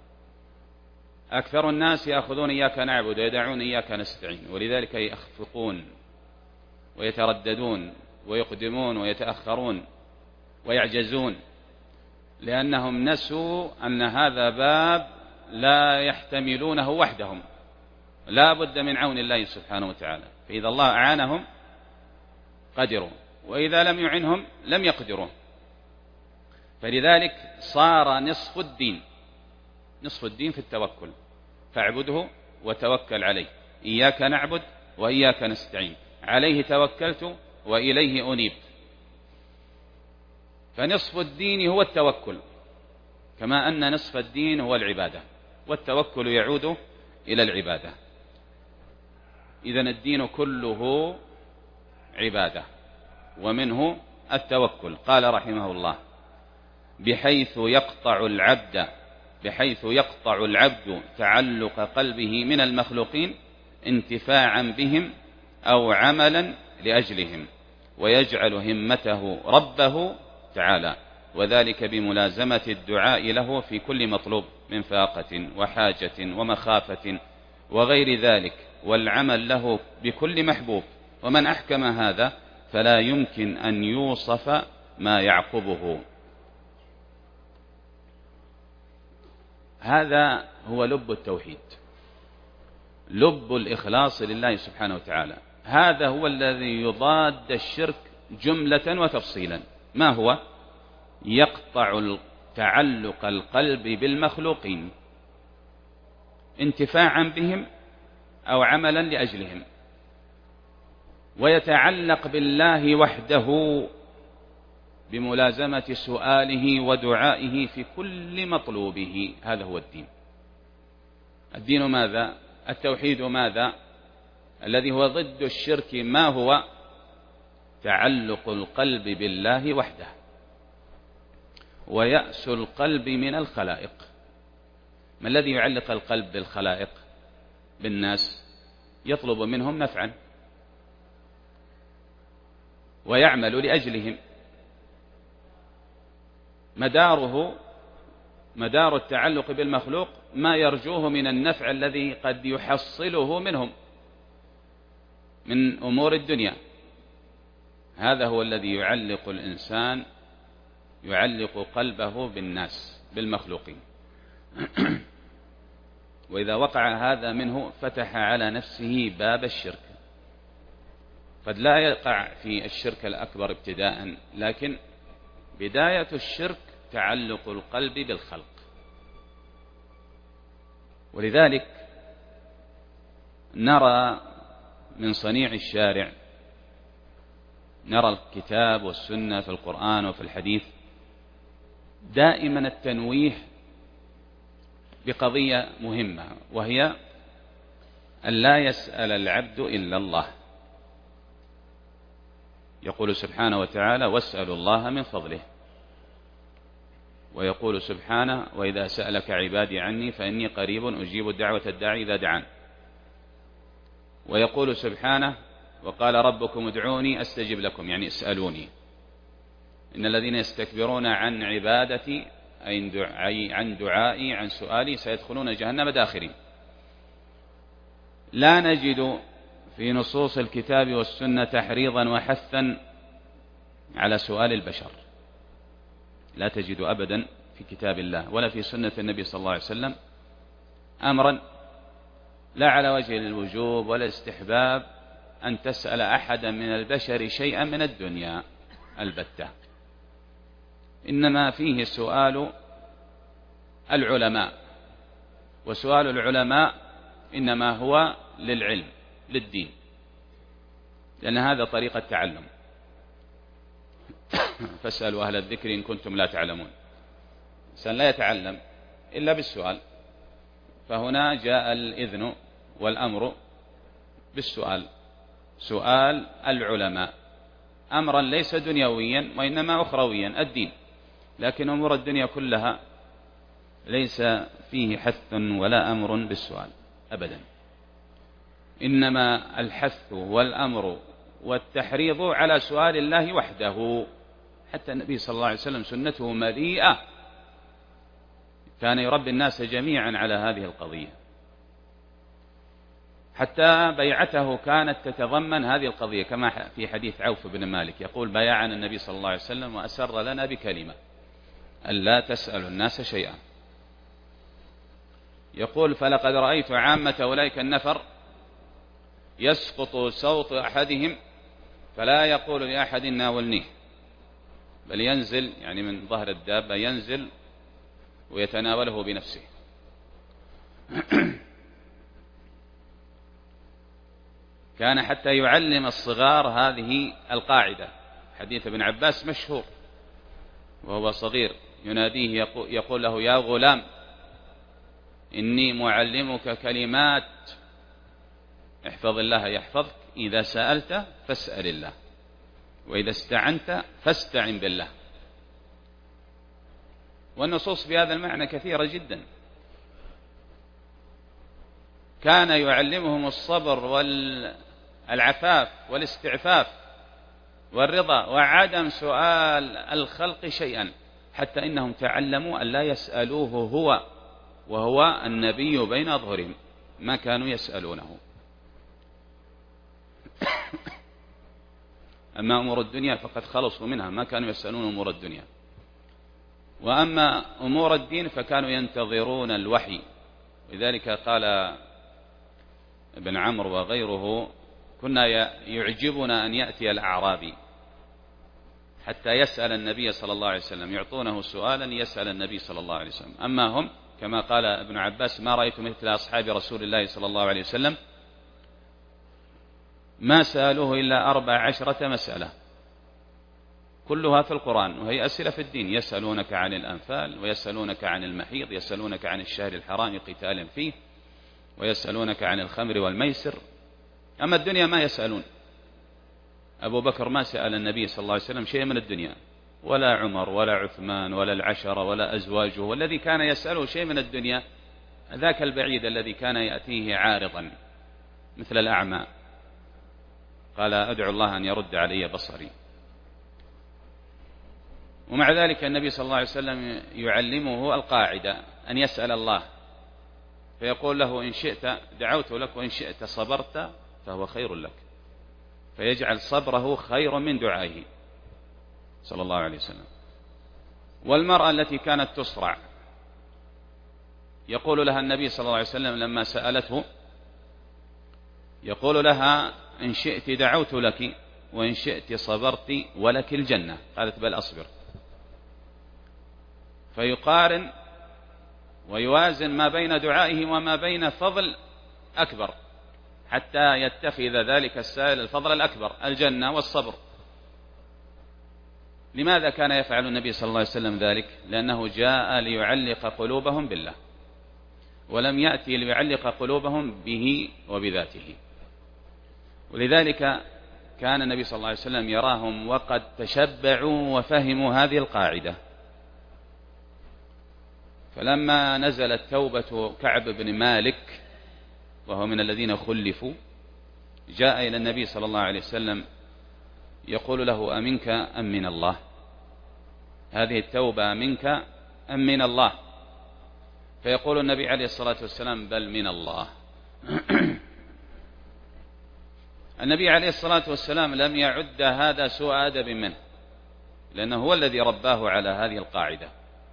أكثر الناس يأخذون إياك نعبد ويدعون إياك نستعين، ولذلك يخفقون ويترددون ويقدمون ويتأخرون ويعجزون، لأنهم نسوا أن هذا باب لا يحتملونه وحدهم، لا بد من عون الله سبحانه وتعالى. فإذا الله أعانهم قدروا، وإذا لم يعنهم لم يقدروا. فلذلك صار نصف الدين نصف الدين في التوكل، فاعبده وتوكل عليه. إياك نعبد وإياك نستعين، عليه توكلت وإليه أنيب. فنصف الدين هو التوكل، كما أن نصف الدين هو العبادة، والتوكل يعود إلى العبادة. إذن الدين كله عبادة، ومنه التوكل. قال رحمه الله: بحيث يقطع العبد بحيث يقطع العبد تعلق قلبه من المخلوقين انتفاعا بهم أو عملا لأجلهم، ويجعل همته ربه تعالى، وذلك بملازمة الدعاء له في كل مطلوب من فاقة وحاجة ومخافة وغير ذلك، والعمل له بكل محبوب. ومن أحكم هذا فلا يمكن أن يوصف ما يعقبه. هذا هو لب التوحيد، لب الإخلاص لله سبحانه وتعالى. هذا هو الذي يضاد الشرك جملة وتفصيلا. ما هو؟ يقطع تعلق القلب بالمخلوقين انتفاعا بهم أو عملا لأجلهم، ويتعلق بالله وحده بملازمة سؤاله ودعائه في كل مطلوبه. هذا هو الدين. الدين ماذا؟ التوحيد ماذا؟ الذي هو ضد الشرك. ما هو؟ تعلق القلب بالله وحده، ويأس القلب من الخلائق. ما الذي يعلق القلب بالخلائق بالناس؟ يطلب منهم نفعا ويعمل لأجلهم. مداره مدار التعلق بالمخلوق ما يرجوه من النفع الذي قد يحصله منهم من أمور الدنيا. هذا هو الذي يعلق الإنسان يعلق قلبه بالناس بالمخلوقين. وإذا وقع هذا منه فتح على نفسه باب الشرك. قد لا يقع في الشرك الأكبر ابتداء، لكن بداية الشرك تعلق القلب بالخلق. ولذلك نرى من صنيع الشارع، نرى الكتاب والسنة في القرآن وفي الحديث دائما التنويه بقضية مهمة، وهي أن لا يسأل العبد إلا الله. يقول سبحانه وتعالى: واسألوا الله من فضله. ويقول سبحانه: وإذا سألك عبادي عني فإني قريب أجيب دعوة الداعي إذا دعان. ويقول سبحانه: وقال ربكم ادعوني أستجب لكم، يعني اسألوني. إن الذين يستكبرون عن عبادتي أي عن دعائي عن سؤالي سيدخلون جهنم داخرين. لا نجد في نصوص الكتاب والسنة تحريضا وحثا على سؤال البشر، لا تجد أبدا في كتاب الله ولا في سنة النبي صلى الله عليه وسلم أمرا لا على وجه الوجوب ولا الاستحباب أن تسأل أحدا من البشر شيئا من الدنيا البتة، إنما فيه سؤال العلماء، وسؤال العلماء إنما هو للعلم للدين، لأن هذا طريق التعلم. فاسألوا أهل الذكر إن كنتم لا تعلمون. الإنسان لا يتعلم إلا بالسؤال، فهنا جاء الإذن والأمر بالسؤال، سؤال العلماء أمرا ليس دنيويا وإنما أخرويا الدين، لكن أمور الدنيا كلها ليس فيه حث ولا أمر بالسؤال أبدا، إنما الحث والأمر والتحريض على سؤال الله وحده. حتى النبي صلى الله عليه وسلم سنته مليئة، كان يربي الناس جميعا على هذه القضية، حتى بيعته كانت تتضمن هذه القضية، كما في حديث عوف بن مالك يقول: بايعنا النبي صلى الله عليه وسلم وأسر لنا بكلمة ألا تسأل الناس شيئا. يقول: فلقد رأيت عامة أولئك النفر يسقط صوت أحدهم فلا يقول لأحد ناولنيه، بل ينزل، يعني من ظهر الدابة ينزل ويتناوله بنفسه. كان حتى يعلم الصغار هذه القاعدة. حديث ابن عباس مشهور وهو صغير يناديه يقول له: يا غلام إني معلمك كلمات احفظ الله يحفظك، إذا سألت فاسأل الله، وإذا استعنت فاستعن بالله. والنصوص بهذا المعنى كثيرة جدا. كان يعلمهم الصبر والعفاف والاستعفاف والرضا وعدم سؤال الخلق شيئا، حتى إنهم تعلموا أن لا يسألوه هو وهو النبي بين أظهرهم، ما كانوا يسألونه. أما أمور الدنيا فقد خلصوا منها، ما كانوا يسألون أمور الدنيا. وأما أمور الدين فكانوا ينتظرون الوحي. لذلك قال ابن عمرو وغيره: كنا يعجبنا أن يأتي الأعرابي حتى يسأل النبي صلى الله عليه وسلم، يعطونه سؤالا يسأل النبي صلى الله عليه وسلم. أما هم كما قال ابن عباس: ما رأيت مثل أصحاب رسول الله صلى الله عليه وسلم ما سألوه إلا أربع عشرة مسألة كلها في القرآن، وهي أسئلة في الدين. يسألونك عن الأنفال، ويسألونك عن المحيض، يسألونك عن الشهر الحرام قتال فيه، ويسألونك عن الخمر والميسر. أما الدنيا ما يسألون. أبو بكر ما سأل النبي صلى الله عليه وسلم شيء من الدنيا، ولا عمر ولا عثمان ولا العشرة ولا أزواجه. والذي كان يسأله شيء من الدنيا ذاك البعيد الذي كان يأتيه عارضا مثل الأعمى، قال: أدعو الله أن يرد علي بصري. ومع ذلك النبي صلى الله عليه وسلم يعلمه القاعدة أن يسأل الله، فيقول له: إن شئت دعوت لك وإن شئت صبرت فهو خير لك، فيجعل صبره خير من دعائه صلى الله عليه وسلم. والمرأة التي كانت تصرع يقول لها النبي صلى الله عليه وسلم لما سألته، يقول لها: إن شئت دعوت لك وإن شئت صبرت ولك الجنة. قالت: بل أصبر. فيقارن ويوازن ما بين دعائه وما بين فضل أكبر، حتى يتخذ ذلك السائل الفضل الأكبر الجنة والصبر. لماذا كان يفعل النبي صلى الله عليه وسلم ذلك؟ لأنه جاء ليعلق قلوبهم بالله، ولم يأتي ليعلق قلوبهم به وبذاته. ولذلك كان النبي صلى الله عليه وسلم يراهم وقد تشبعوا وفهموا هذه القاعدة، فلما نزلت توبة كعب بن مالك وهو من الذين خلفوا جاء إلى النبي صلى الله عليه وسلم يقول له أمنك أم من الله؟ هذه التوبة منك أم من الله؟ فيقول النبي عليه الصلاة والسلام بل من الله. النبي عليه الصلاة والسلام لم يعد هذا سوء أدب منه، لأنه هو الذي رباه على هذه القاعدة،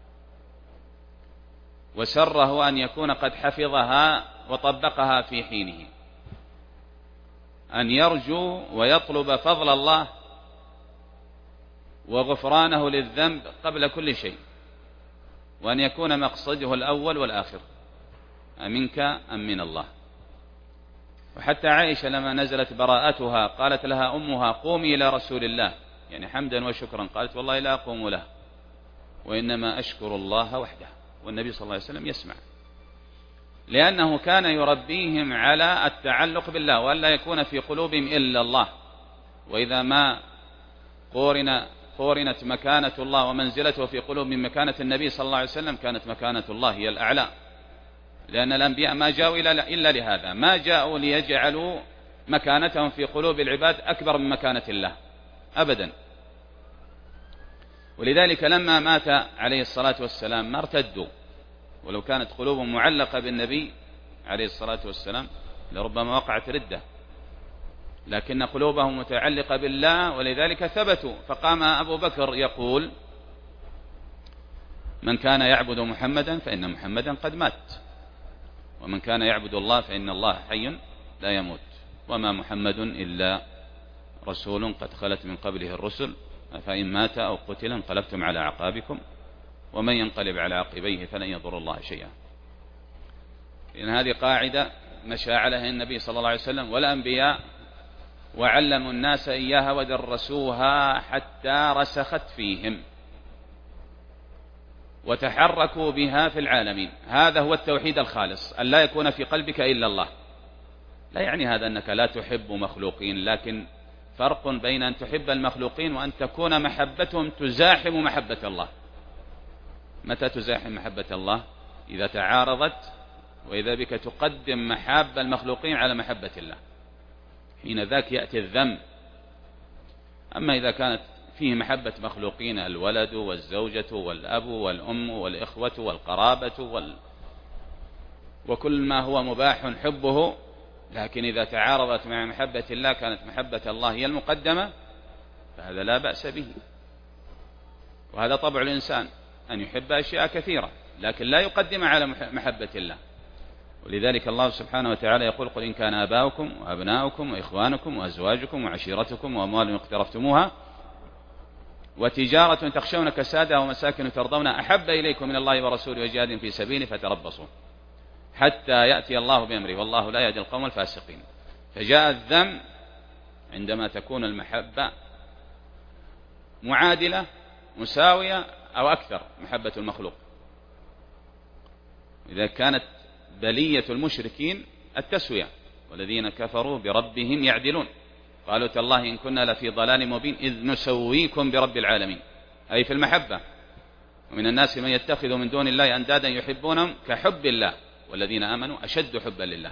وسره أن يكون قد حفظها وطبقها في حينه، أن يرجو ويطلب فضل الله وغفرانه للذنب قبل كل شيء، وأن يكون مقصده الأول والآخر أمنك أم من الله. وحتى عائشة لما نزلت براءتها قالت لها أمها قومي إلى رسول الله، يعني حمدا وشكرا، قالت والله لا أقوم له وإنما أشكر الله وحده، والنبي صلى الله عليه وسلم يسمع، لأنه كان يربيهم على التعلق بالله وأن لا يكون في قلوبهم إلا الله. وإذا ما قورن قورنت مكانة الله ومنزلته في قلوب من مكانة النبي صلى الله عليه وسلم كانت مكانة الله هي الأعلى، لأن الأنبياء ما جاءوا إلا لهذا، ما جاءوا ليجعلوا مكانتهم في قلوب العباد أكبر من مكانة الله أبدا. ولذلك لما مات عليه الصلاة والسلام ما ارتدوا، ولو كانت قلوبهم معلقة بالنبي عليه الصلاة والسلام لربما وقعت ردة، لكن قلوبهم متعلقة بالله ولذلك ثبتوا. فقام أبو بكر يقول من كان يعبد محمدا فإن محمدا قد مات، ومن كان يعبد الله فإن الله حي لا يموت، وما محمد إلا رسول قد خلت من قبله الرسل، فإن مات أو قتل انقلبتم على أعقابكم ومن ينقلب على عقبيه فلن يضر الله شيئا. إن هذه قاعدة مشى عليها النبي صلى الله عليه وسلم والأنبياء، وعلموا الناس إياها ودرسوها حتى رسخت فيهم وتحركوا بها في العالمين. هذا هو التوحيد الخالص، أن لا يكون في قلبك إلا الله. لا يعني هذا أنك لا تحب مخلوقين، لكن فرق بين أن تحب المخلوقين وأن تكون محبتهم تزاحم محبة الله. متى تزاحم محبة الله؟ إذا تعارضت وإذا بك تقدم محاب المخلوقين على محبة الله، حين ذاك يأتي الذم. أما إذا كانت فيه محبة مخلوقين، الولد والزوجة والأب والأم والإخوة والقرابة وال... وكل ما هو مباح حبه، لكن إذا تعارضت مع محبة الله كانت محبة الله هي المقدمة، فهذا لا بأس به. وهذا طبع الإنسان أن يحب أشياء كثيرة لكن لا يقدم على محبة الله. ولذلك الله سبحانه وتعالى يقول قل إن كان آباؤكم وأبناؤكم وإخوانكم وأزواجكم وعشيرتكم وأموال اقترفتموها وتجارة تخشون كسادها ومساكن ترضون أحب إليكم من الله ورسوله وجهاد في سبيله فتربصوا حتى يأتي الله بأمره والله لا يهدي القوم الفاسقين. فجاء الذم عندما تكون المحبة معادلة مساوية أو أكثر محبة المخلوق. إذا كانت بلية المشركين التسوية، والذين كفروا بربهم يعدلون، قالوا تالله إن كنا لفي ضلال مبين إذ نسويكم برب العالمين، أي في المحبة. ومن الناس من يتخذ من دون الله أندادا يحبونهم كحب الله والذين آمنوا أشد حبا لله.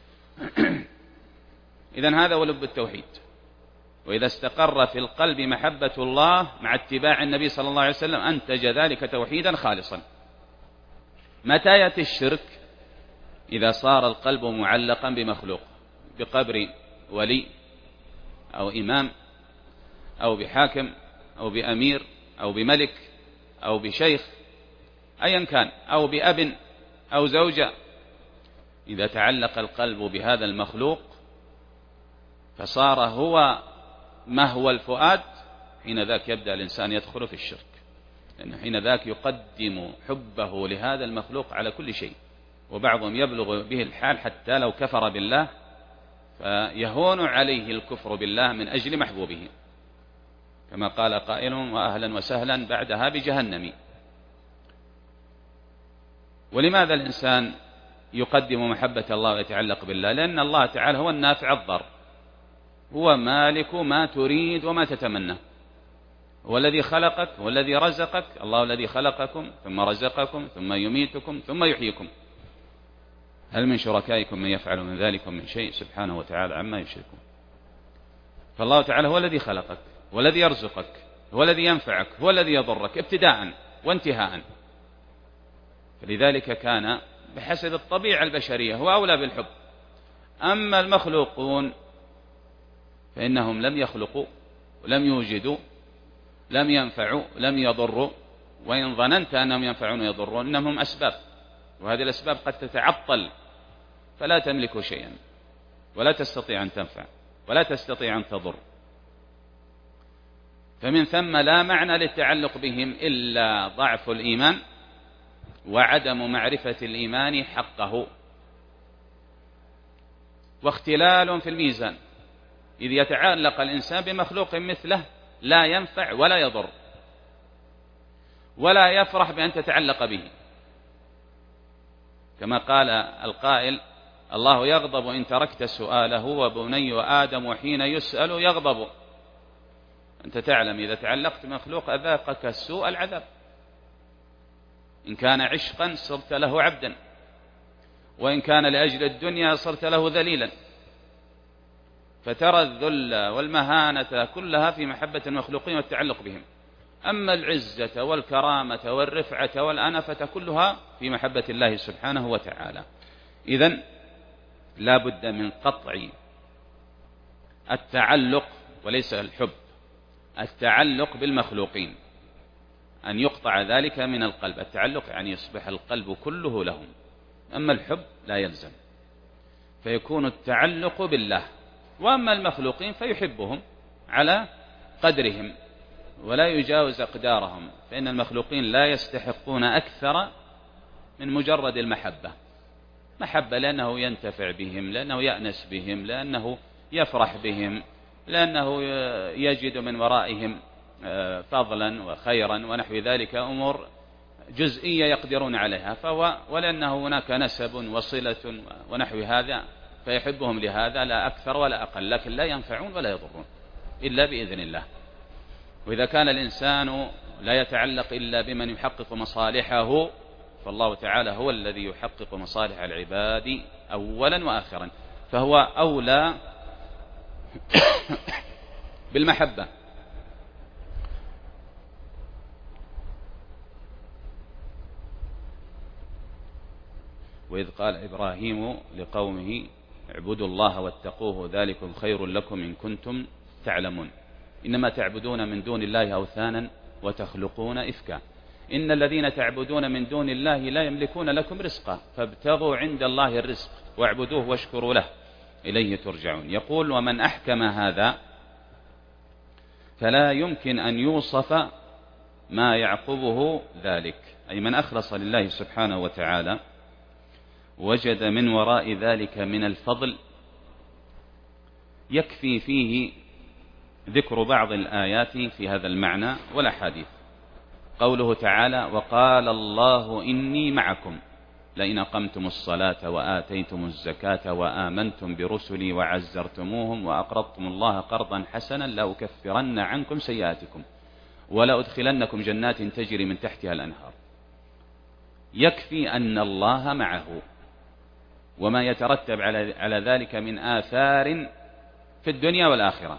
إذن هذا هو لب التوحيد. وإذا استقر في القلب محبة الله مع اتباع النبي صلى الله عليه وسلم أنتج ذلك توحيدا خالصا. متى يأتي الشرك؟ إذا صار القلب معلقا بمخلوق، بقبر ولي أو إمام أو بحاكم أو بأمير أو بملك أو بشيخ أيا كان، أو بأب أو زوجة. إذا تعلق القلب بهذا المخلوق فصار هو مهوى الفؤاد، حين ذاك يبدأ الإنسان يدخل في الشرك، لأنه حين ذاك يقدم حبه لهذا المخلوق على كل شيء. وبعضهم يبلغ به الحال حتى لو كفر بالله فيهون عليه الكفر بالله من أجل محبوبه، كما قال قائل وأهلا وسهلا بعدها بجهنم. ولماذا الإنسان يقدم محبة الله ويتعلق بالله؟ لأن الله تعالى هو النافع الضار، هو مالك ما تريد وما تتمنى. هو الذي خلقك، هو الذي رزقك. الله الذي خلقكم ثم رزقكم ثم يميتكم ثم يحييكم. هل من شركائكم من يفعل من ذلك من شيء؟ سبحانه وتعالى عما يشركون. فالله تعالى هو الذي خلقك، هو الذي يرزقك، هو الذي ينفعك، هو الذي يضرك ابتداء وانتهاء. فلذلك كان بحسب الطبيعة البشرية هو أولى بالحب. أما المخلوقون فإنهم لم يخلقوا ولم يوجدوا، لم ينفعوا لم يضروا، وإن ظننت أنهم ينفعون ويضرون إنهم أسباب، وهذه الأسباب قد تتعطل فلا تملك شيئا ولا تستطيع أن تنفع ولا تستطيع أن تضر. فمن ثم لا معنى للتعلق بهم إلا ضعف الإيمان وعدم معرفة الإيمان حقه، واختلال في الميزان، إذ يتعلق الإنسان بمخلوق مثله لا ينفع ولا يضر ولا يفرح بأن تتعلق به، كما قال القائل: الله يغضب إن تركت سؤاله، وبني آدم حين يسأل يغضب. أنت تعلم إذا تعلقت بمخلوق أذاقك السوء العذاب، إن كان عشقا صرت له عبدا، وإن كان لأجل الدنيا صرت له ذليلا. فترى الذل والمهانة كلها في محبة المخلوقين والتعلق بهم. أما العزة والكرامة والرفعة والأنفة كلها في محبة الله سبحانه وتعالى. إذن لا بد من قطع التعلق وليس الحب، التعلق بالمخلوقين أن يقطع ذلك من القلب. التعلق يعني يصبح القلب كله لهم، أما الحب لا يلزم، فيكون التعلق بالله. وأما المخلوقين فيحبهم على قدرهم ولا يجاوز أقدارهم، فإن المخلوقين لا يستحقون أكثر من مجرد المحبة. محبة لأنه ينتفع بهم، لأنه يأنس بهم، لأنه يفرح بهم، لأنه يجد من ورائهم فضلا وخيرا ونحو ذلك، أمور جزئية يقدرون عليها، فهو ولأنه هناك نسب وصلة ونحو هذا فيحبهم لهذا لا أكثر ولا أقل، لكن لا ينفعون ولا يضرون إلا بإذن الله. وإذا كان الإنسان لا يتعلق إلا بمن يحقق مصالحه، فالله تعالى هو الذي يحقق مصالح العباد أولا وآخرا، فهو أولى بالمحبة. وإذ قال إبراهيم لقومه اعبدوا الله واتقوه ذلكم خير لكم إن كنتم تعلمون، إنما تعبدون من دون الله أوثانا وتخلقون إفكا، إن الذين تعبدون من دون الله لا يملكون لكم رزقا فابتغوا عند الله الرزق واعبدوه واشكروا له إليه ترجعون. يقول: ومن أحكم هذا فلا يمكن أن يوصف ما يعقبه ذلك، أي من أخلص لله سبحانه وتعالى وجد من وراء ذلك من الفضل يكفي فيه ذكر بعض الآيات في هذا المعنى والأحاديث. قوله تعالى: وقال الله إني معكم لئن أقمتم الصلاة وآتيتم الزكاة وآمنتم برسلي وعزرتموهم وأقرضتم الله قرضا حسنا لأكفرن عنكم سيئاتكم ولأدخلنكم جنات تجري من تحتها الأنهار. يكفي أن الله معه وما يترتب على ذلك من آثار في الدنيا والآخرة.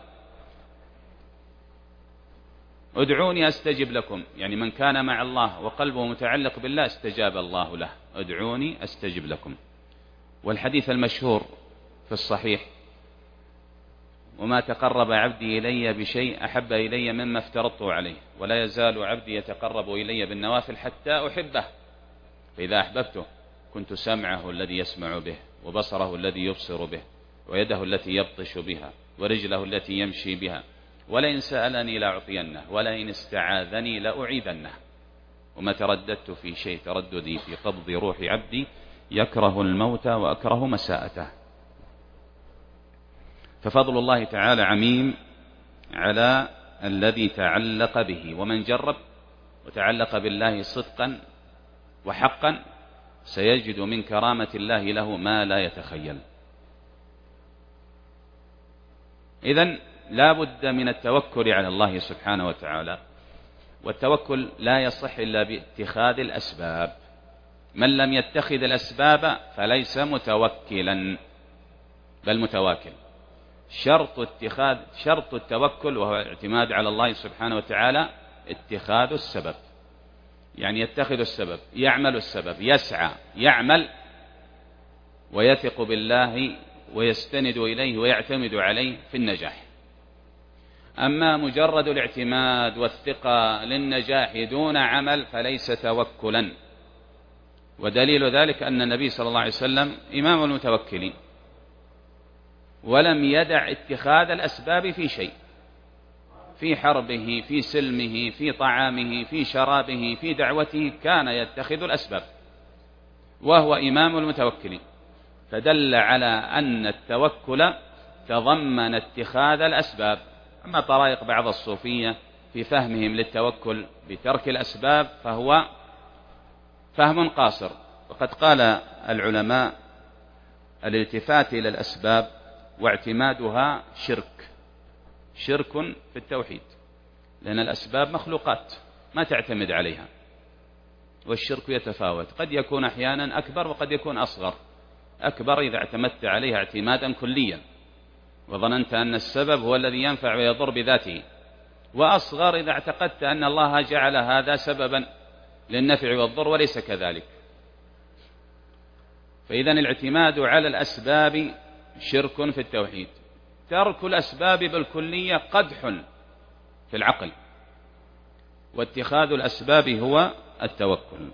ادعوني أستجب لكم، يعني من كان مع الله وقلبه متعلق بالله استجاب الله له، ادعوني أستجب لكم. والحديث المشهور في الصحيح: وما تقرب عبدي إلي بشيء أحب إلي مما افترضته عليه ولا يزال عبدي يتقرب إلي بالنوافل حتى أحبه، فإذا أحببته كنت سمعه الذي يسمع به وبصره الذي يبصر به ويده التي يبطش بها ورجله التي يمشي بها، ولئن سألني لأعطينه ولئن استعاذني لأعيذنه. وما ترددت في شيء ترددي في قبض روح عبدي يكره الموت وأكره مساءته. ففضل الله تعالى عميم على الذي تعلق به، ومن جرب وتعلق بالله صدقا وحقا سيجد من كرامة الله له ما لا يتخيل. إذن لا بد من التوكل على الله سبحانه وتعالى والتوكل لا يصح إلا باتخاذ الأسباب. من لم يتخذ الأسباب فليس متوكلا بل متواكل. شرط اتخاذ شرط التوكل وهو الاعتماد على الله سبحانه وتعالى اتخاذ السبب، يعني يتخذ السبب، يعمل السبب، يسعى، يعمل ويثق بالله ويستند إليه ويعتمد عليه في النجاح. أما مجرد الاعتماد والثقة للنجاح دون عمل فليس توكلا. ودليل ذلك أن النبي صلى الله عليه وسلم إمام المتوكلين، ولم يدع اتخاذ الأسباب في شيء، في حربه، في سلمه، في طعامه، في شرابه، في دعوته، كان يتخذ الأسباب وهو إمام المتوكلين. فدل على أن التوكل تضمن اتخاذ الأسباب. أما طرائق بعض الصوفية في فهمهم للتوكل بترك الأسباب فهو فهم قاصر. وقد قال العلماء الالتفات إلى الأسباب واعتمادها شرك، شرك في التوحيد، لأن الأسباب مخلوقات ما تعتمد عليها، والشرك يتفاوت، قد يكون أحيانا أكبر وقد يكون أصغر. أكبر إذا اعتمدت عليها اعتمادا كليا وظننت أن السبب هو الذي ينفع ويضر بذاته، وأصغر إذا اعتقدت أن الله جعل هذا سببا للنفع والضر وليس كذلك. فإذا الاعتماد على الأسباب شرك في التوحيد. ترك الأسباب بالكلية قدح في العقل، واتخاذ الأسباب هو التوكل.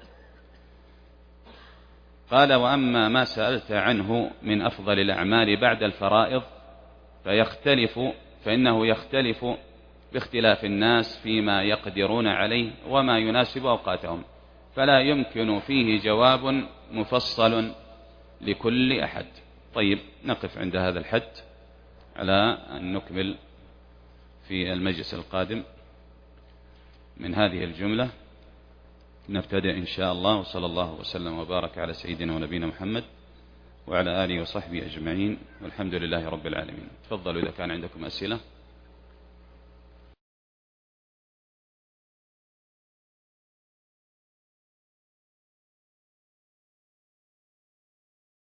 قال: وأما ما سألت عنه من أفضل الأعمال بعد الفرائض فيختلف فإنه يختلف باختلاف الناس فيما يقدرون عليه وما يناسب أوقاتهم، فلا يمكن فيه جواب مفصل لكل أحد. طيب، نقف عند هذا الحد على أن نكمل في المجلس القادم من هذه الجملة. نبتدئ إن شاء الله، وصلى الله وسلم وبارك على سيدنا ونبينا محمد وعلى آله وصحبه أجمعين، والحمد لله رب العالمين. تفضلوا إذا كان عندكم أسئلة.